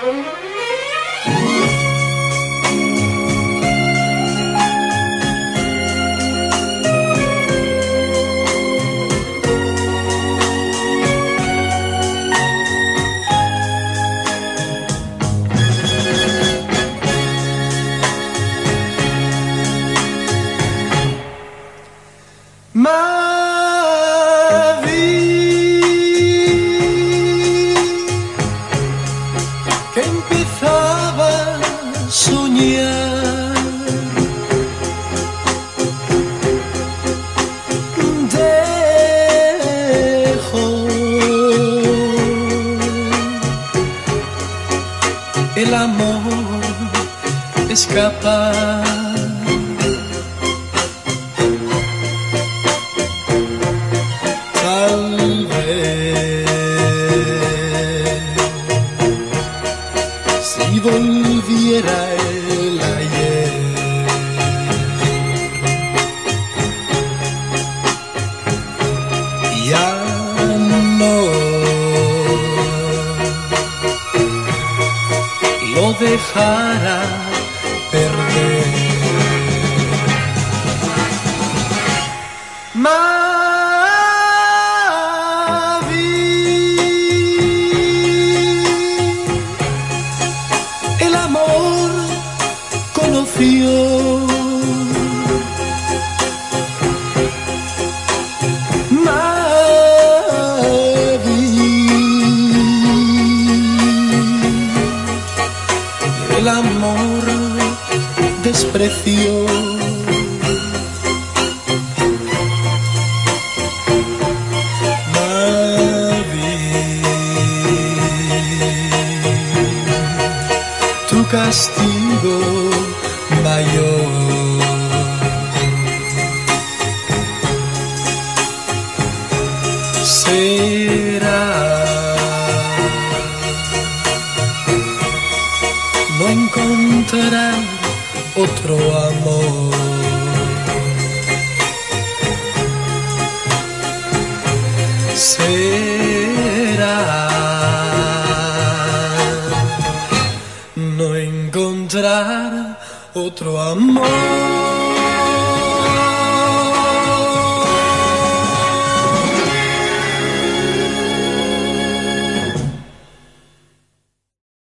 Ma vi que empezaba a soñar, dejo el amor escapar. Tal vez si volviera el ayer, ya no lo dejara perder. El amor conoció el amor despreció. Tu castigo mayor será no encontrar otro amor. Será no encontrar otro amor.